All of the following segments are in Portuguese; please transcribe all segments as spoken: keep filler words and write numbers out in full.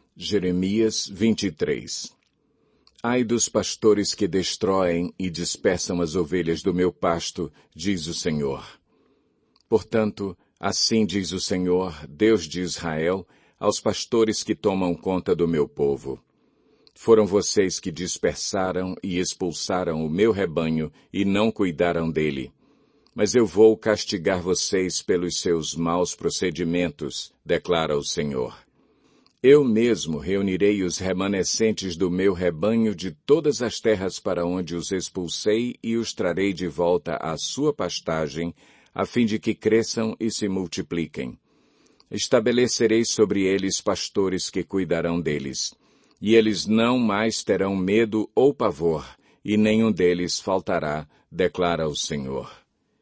Jeremias vinte e três. Ai dos pastores que destroem e dispersam as ovelhas do meu pasto, diz o Senhor. Portanto, assim diz o Senhor, Deus de Israel, aos pastores que tomam conta do meu povo. Foram vocês que dispersaram e expulsaram o meu rebanho e não cuidaram dele. Mas eu vou castigar vocês pelos seus maus procedimentos, declara o Senhor. Eu mesmo reunirei os remanescentes do meu rebanho de todas as terras para onde os expulsei e os trarei de volta à sua pastagem, a fim de que cresçam e se multipliquem. Estabelecerei sobre eles pastores que cuidarão deles, e eles não mais terão medo ou pavor, e nenhum deles faltará, declara o Senhor.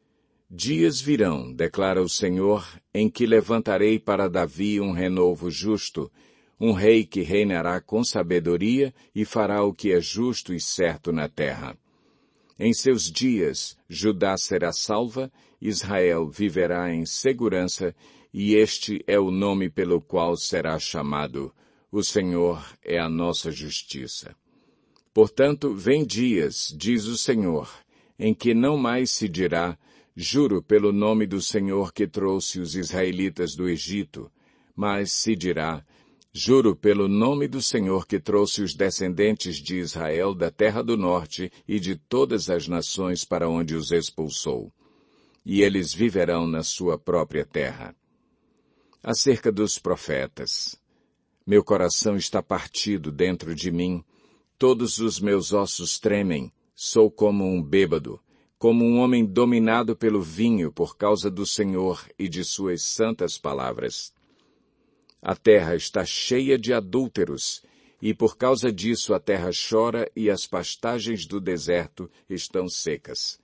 Dias virão, declara o Senhor, em que levantarei para Davi um renovo justo, um rei que reinará com sabedoria e fará o que é justo e certo na terra. Em seus dias, Judá será salva, Israel viverá em segurança, e este é o nome pelo qual será chamado. O Senhor é a nossa justiça. Portanto, vem dias, diz o Senhor, em que não mais se dirá, juro pelo nome do Senhor que trouxe os israelitas do Egito, mas se dirá, juro pelo nome do Senhor que trouxe os descendentes de Israel da terra do norte e de todas as nações para onde os expulsou. E eles viverão na sua própria terra. Acerca dos profetas. Meu coração está partido dentro de mim, todos os meus ossos tremem, sou como um bêbado, como um homem dominado pelo vinho por causa do Senhor e de suas santas palavras. A terra está cheia de adúlteros, e por causa disso a terra chora e as pastagens do deserto estão secas.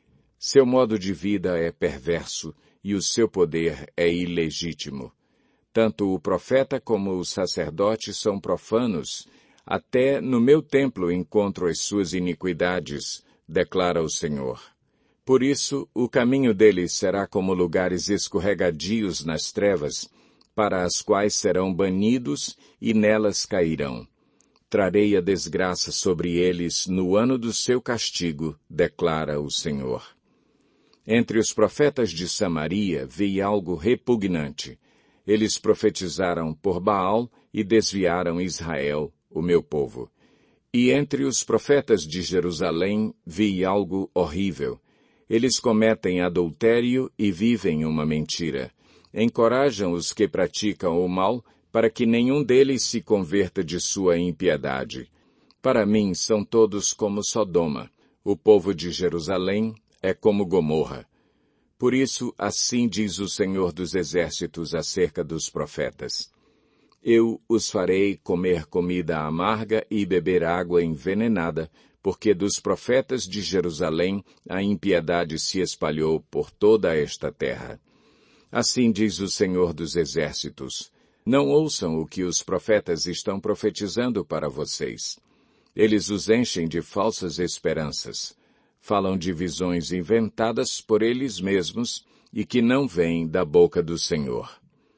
Seu modo de vida é perverso, e o seu poder é ilegítimo. Tanto o profeta como o sacerdote são profanos, até no meu templo encontro as suas iniquidades, declara o Senhor. Por isso, o caminho deles será como lugares escorregadios nas trevas, para as quais serão banidos e nelas cairão. Trarei a desgraça sobre eles no ano do seu castigo, declara o Senhor. Entre os profetas de Samaria vi algo repugnante. Eles profetizaram por Baal e desviaram Israel, o meu povo. E entre os profetas de Jerusalém vi algo horrível. Eles cometem adultério e vivem uma mentira. Encorajam os que praticam o mal, para que nenhum deles se converta de sua impiedade. Para mim são todos como Sodoma. O povo de Jerusalém é como Gomorra. Por isso, assim diz o Senhor dos Exércitos acerca dos profetas. Eu os farei comer comida amarga e beber água envenenada, porque dos profetas de Jerusalém a impiedade se espalhou por toda esta terra. Assim diz o Senhor dos Exércitos. Não ouçam o que os profetas estão profetizando para vocês. Eles os enchem de falsas esperanças. Falam de visões inventadas por eles mesmos e que não vêm da boca do Senhor.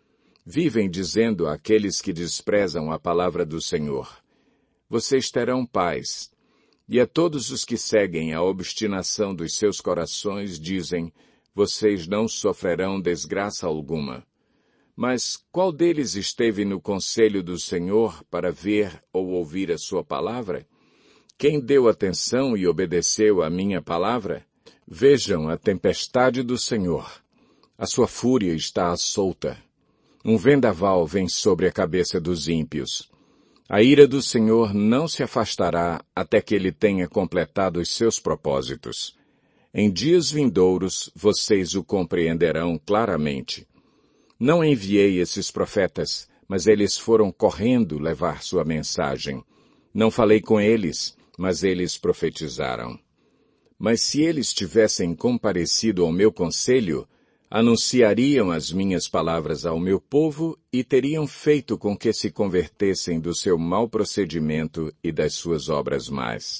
Vivem dizendo àqueles que desprezam a palavra do Senhor: vocês terão paz. E a todos os que seguem a obstinação dos seus corações dizem: vocês não sofrerão desgraça alguma. Mas qual deles esteve no conselho do Senhor para ver ou ouvir a sua palavra? Quem deu atenção e obedeceu à minha palavra? Vejam a tempestade do Senhor. A sua fúria está solta. Um vendaval vem sobre a cabeça dos ímpios. A ira do Senhor não se afastará até que ele tenha completado os seus propósitos. Em dias vindouros, vocês o compreenderão claramente. Não enviei esses profetas, mas eles foram correndo levar sua mensagem. Não falei com eles, mas eles profetizaram. Mas se eles tivessem comparecido ao meu conselho, anunciariam as minhas palavras ao meu povo e teriam feito com que se convertessem do seu mau procedimento e das suas obras más.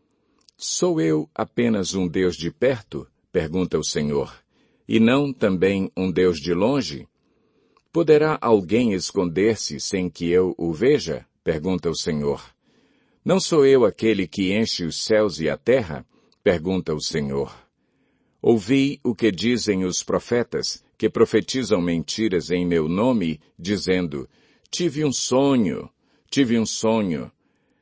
Sou eu apenas um Deus de perto? Pergunta o Senhor. E não também um Deus de longe? Poderá alguém esconder-se sem que eu o veja? Pergunta o Senhor. Não sou eu aquele que enche os céus e a terra? Pergunta o Senhor. Ouvi o que dizem os profetas, que profetizam mentiras em meu nome, dizendo, tive um sonho, tive um sonho.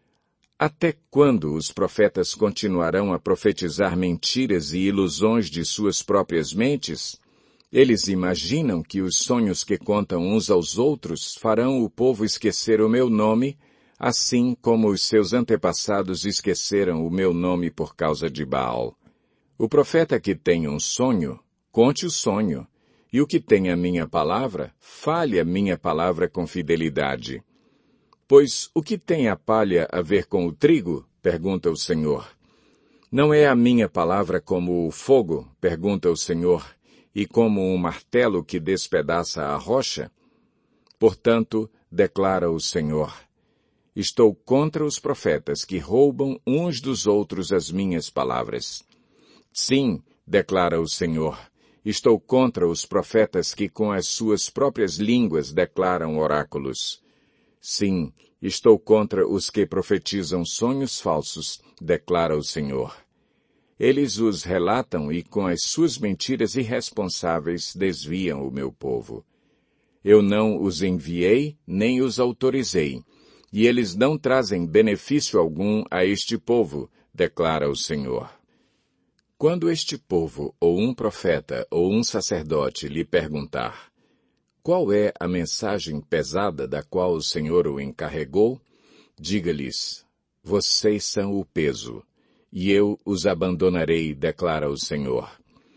Até quando os profetas continuarão a profetizar mentiras e ilusões de suas próprias mentes? Eles imaginam que os sonhos que contam uns aos outros farão o povo esquecer o meu nome, assim como os seus antepassados esqueceram o meu nome por causa de Baal. O profeta que tem um sonho, conte o sonho, e o que tem a minha palavra, fale a minha palavra com fidelidade. Pois o que tem a palha a ver com o trigo? Pergunta o Senhor. Não é a minha palavra como o fogo? Pergunta o Senhor, e como um martelo que despedaça a rocha? Portanto, declara o Senhor, estou contra os profetas que roubam uns dos outros as minhas palavras. Sim, declara o Senhor, estou contra os profetas que com as suas próprias línguas declaram oráculos. Sim, estou contra os que profetizam sonhos falsos, declara o Senhor. Eles os relatam e com as suas mentiras irresponsáveis desviam o meu povo. Eu não os enviei, nem os autorizei, e eles não trazem benefício algum a este povo, declara o Senhor. Quando este povo, ou um profeta, ou um sacerdote lhe perguntar, qual é a mensagem pesada da qual o Senhor o encarregou? Diga-lhes, vocês são o peso, e eu os abandonarei, declara o Senhor.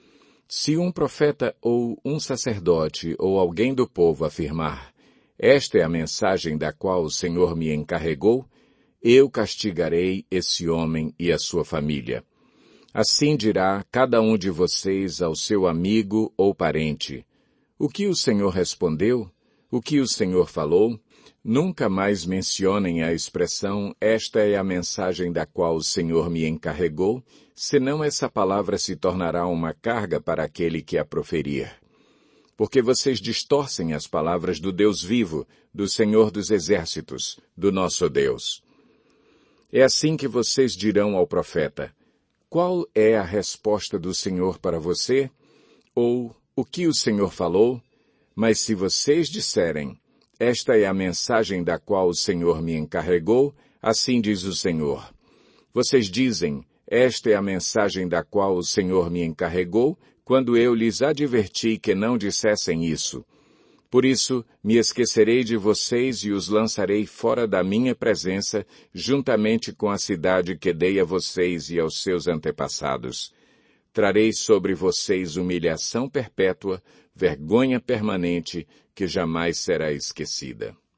Se um profeta ou um sacerdote ou alguém do povo afirmar, esta é a mensagem da qual o Senhor me encarregou, eu castigarei esse homem e a sua família. Assim dirá cada um de vocês ao seu amigo ou parente, o que o Senhor respondeu? O que o Senhor falou? Nunca mais mencionem a expressão, esta é a mensagem da qual o Senhor me encarregou, senão essa palavra se tornará uma carga para aquele que a proferir. Porque vocês distorcem as palavras do Deus vivo, do Senhor dos Exércitos, do nosso Deus. É assim que vocês dirão ao profeta, qual é a resposta do Senhor para você? Ou, o que o Senhor falou? Mas se vocês disserem, esta é a mensagem da qual o Senhor me encarregou, assim diz o Senhor. Vocês dizem, esta é a mensagem da qual o Senhor me encarregou, quando eu lhes adverti que não dissessem isso. Por isso, me esquecerei de vocês e os lançarei fora da minha presença, juntamente com a cidade que dei a vocês e aos seus antepassados. Trarei sobre vocês humilhação perpétua, vergonha permanente, que jamais será esquecida.